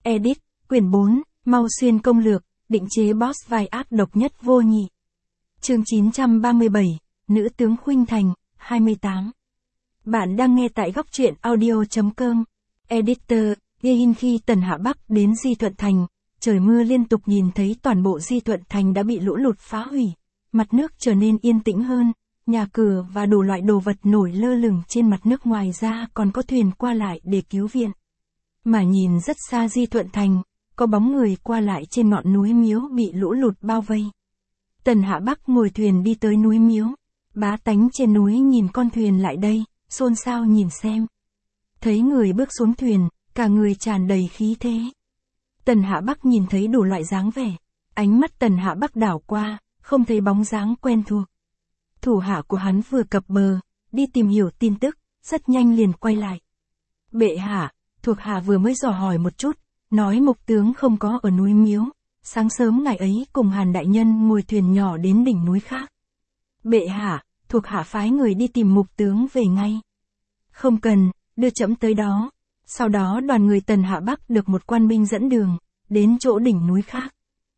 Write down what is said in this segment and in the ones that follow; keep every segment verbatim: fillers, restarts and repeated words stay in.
Edit, quyển bốn, Mau Xuyên công lược, định chế boss vai ác độc nhất vô nhị. Chương chín trăm ba mươi bảy, Nữ tướng Khuynh Thành, hai mươi tám. Bạn đang nghe tại góc truyện audio.com. Editor, ghi hình khi Tần Hạ Bắc đến Di Thuận Thành, trời mưa liên tục nhìn thấy toàn bộ Di Thuận Thành đã bị lũ lụt phá hủy. Mặt nước trở nên yên tĩnh hơn, nhà cửa và đủ loại đồ vật nổi lơ lửng trên mặt nước, ngoài ra còn có thuyền qua lại để cứu viện. Mà nhìn rất xa Di Thuận Thành, có bóng người qua lại trên ngọn núi Miếu bị lũ lụt bao vây. Tần Hạ Bắc ngồi thuyền đi tới núi Miếu. Bá tánh trên núi nhìn con thuyền lại đây, xôn xao nhìn xem. Thấy người bước xuống thuyền, cả người tràn đầy khí thế. Tần Hạ Bắc nhìn thấy đủ loại dáng vẻ. Ánh mắt Tần Hạ Bắc đảo qua, không thấy bóng dáng quen thuộc. Thủ hạ của hắn vừa cập bờ, đi tìm hiểu tin tức, rất nhanh liền quay lại. Bệ hạ, thuộc hạ vừa mới dò hỏi một chút, nói Mục tướng không có ở núi Miếu. Sáng sớm ngày ấy cùng Hàn đại nhân ngồi thuyền nhỏ đến đỉnh núi khác. Bệ hạ, thuộc hạ phái người đi tìm Mục tướng về ngay. Không cần, đưa trẫm tới đó. Sau đó đoàn người Tần Hạ Bắc được một quan binh dẫn đường, đến chỗ đỉnh núi khác.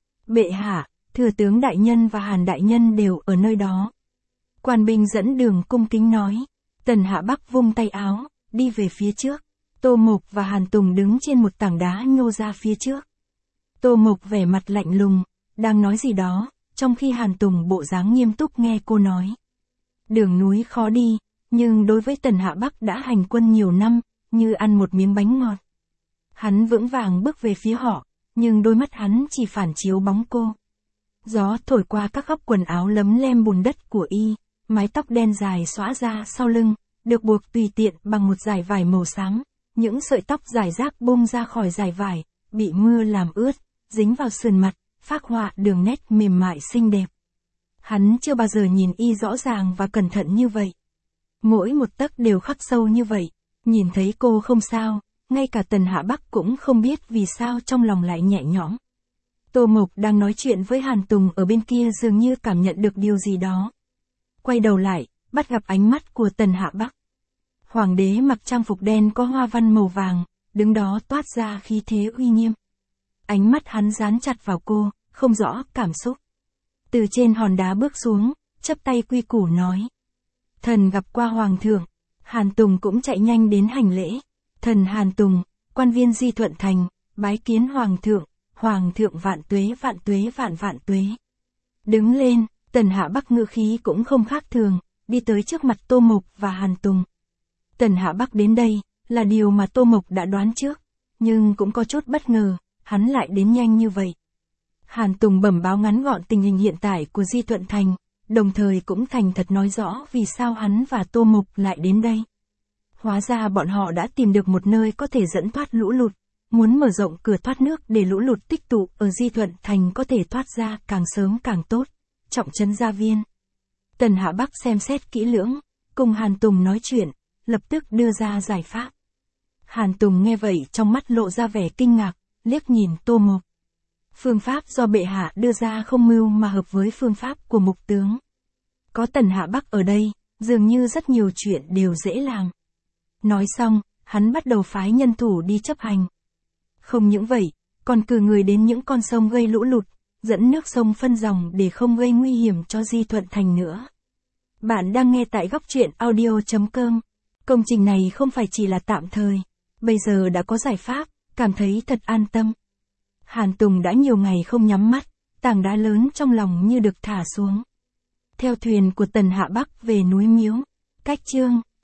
Bệ hạ, thừa tướng đại nhân và Hàn đại nhân đều ở nơi đó. Quan binh dẫn đường cung kính nói. Tần Hạ Bắc vung tay áo, đi về phía trước. Tô Mục và Hàn Tùng đứng trên một tảng đá nhô ra phía trước. Tô Mục vẻ mặt lạnh lùng, đang nói gì đó, trong khi Hàn Tùng bộ dáng nghiêm túc nghe cô nói. Đường núi khó đi, nhưng đối với Tần Hạ Bắc đã hành quân nhiều năm, như ăn một miếng bánh ngọt. Hắn vững vàng bước về phía họ, nhưng đôi mắt hắn chỉ phản chiếu bóng cô. Gió thổi qua các góc quần áo lấm lem bùn đất của y, mái tóc đen dài xõa ra sau lưng, được buộc tùy tiện bằng một dải vải màu xám. Những sợi tóc rải rác bung ra khỏi dải vải, bị mưa làm ướt, dính vào sườn mặt, phác họa đường nét mềm mại xinh đẹp. Hắn chưa bao giờ nhìn y rõ ràng và cẩn thận như vậy. Mỗi một tấc đều khắc sâu như vậy, nhìn thấy cô không sao, ngay cả Tần Hạ Bắc cũng không biết vì sao trong lòng lại nhẹ nhõm. Tô Mộc đang nói chuyện với Hàn Tùng ở bên kia dường như cảm nhận được điều gì đó. Quay đầu lại, bắt gặp ánh mắt của Tần Hạ Bắc. Hoàng đế mặc trang phục đen có hoa văn màu vàng, đứng đó toát ra khí thế uy nghiêm. Ánh mắt hắn dán chặt vào cô, không rõ cảm xúc. Từ trên hòn đá bước xuống, chắp tay quy củ nói. Thần gặp qua Hoàng thượng. Hàn Tùng cũng chạy nhanh đến hành lễ. Thần Hàn Tùng, quan viên Di Thuận Thành, bái kiến Hoàng thượng, Hoàng thượng vạn tuế vạn tuế vạn vạn tuế. Đứng lên, Tần Hạ Bắc ngữ khí cũng không khác thường, đi tới trước mặt Tô Mộc và Hàn Tùng. Tần Hạ Bắc đến đây, là điều mà Tô Mộc đã đoán trước, nhưng cũng có chút bất ngờ, hắn lại đến nhanh như vậy. Hàn Tùng bẩm báo ngắn gọn tình hình hiện tại của Di Thuận Thành, đồng thời cũng thành thật nói rõ vì sao hắn và Tô Mộc lại đến đây. Hóa ra bọn họ đã tìm được một nơi có thể dẫn thoát lũ lụt, muốn mở rộng cửa thoát nước để lũ lụt tích tụ ở Di Thuận Thành có thể thoát ra càng sớm càng tốt, trọng trấn gia viên. Tần Hạ Bắc xem xét kỹ lưỡng, cùng Hàn Tùng nói chuyện, lập tức đưa ra giải pháp. Hàn Tùng nghe vậy trong mắt lộ ra vẻ kinh ngạc, liếc nhìn Tô Mộc. Phương pháp do bệ hạ đưa ra không mưu mà hợp với phương pháp của Mục tướng. Có Tần Hạ Bắc ở đây, dường như rất nhiều chuyện đều dễ làm. Nói xong, hắn bắt đầu phái nhân thủ đi chấp hành. Không những vậy, còn cử người đến những con sông gây lũ lụt, dẫn nước sông phân dòng để không gây nguy hiểm cho Di Thuận Thành nữa. Bạn đang nghe tại góc truyện audio.com. Công trình này không phải chỉ là tạm thời, bây giờ đã có giải pháp, cảm thấy thật an tâm. Hàn Tùng đã nhiều ngày không nhắm mắt, tảng đá lớn trong lòng như được thả xuống. Theo thuyền của Tần Hạ Bắc về núi Miếu, cách chương